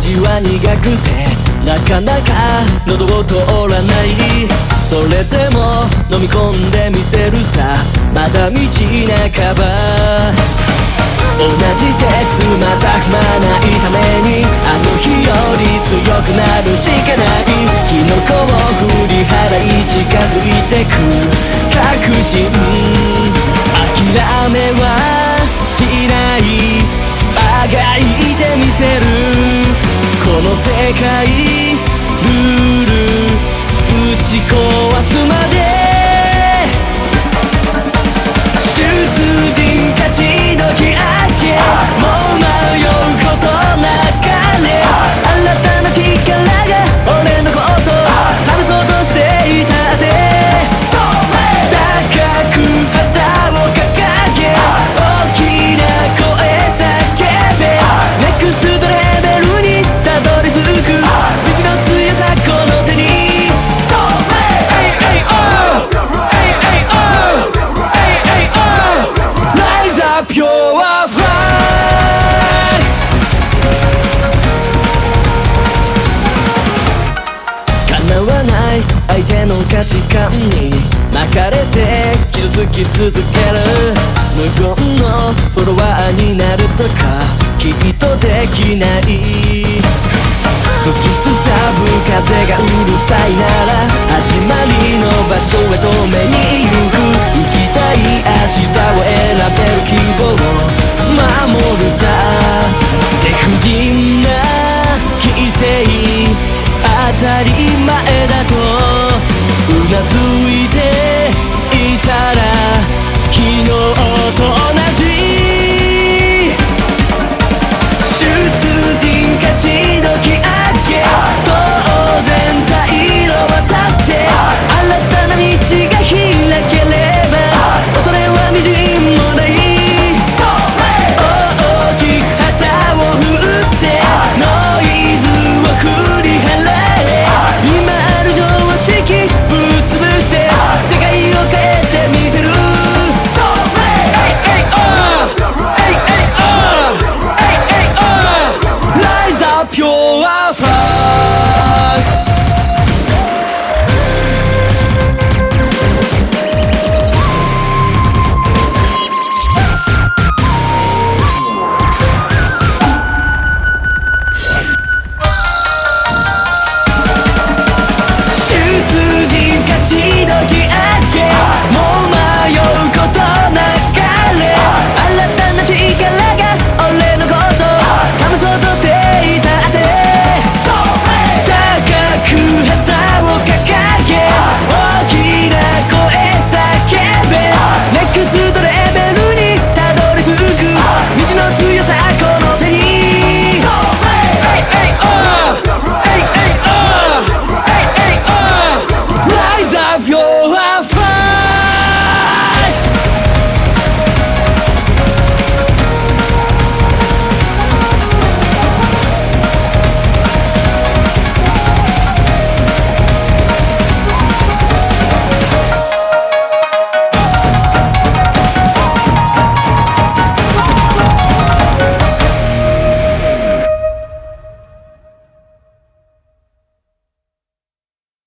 味は苦くてなかなか喉を通らない。それでも飲み込んでみせるさ、まだ道半ば。同じ鉄また踏まないために、あの日より強くなるしかない。キノコを振り払い近づいてく確信。諦めはしない、あがいてみせる。この世界ルールぶち壊すまで。出陣勝ち時明け、もう迷うことなかれ。新たな力が俺のこと試そうとしていたって。高く旗を掲げ大きな声叫べ。ネクストレベルにたどり着く道の強さこの手に。Pure fly。 叶わない相手の価値観に巻かれて傷つき続ける。無言のフォロワーになるとかきっとできない。吹きすさぶ風がうるさいなら始まりの場所へ止めに行く。行きたい明日を選べる希望を守るさ。理不尽な規制当たり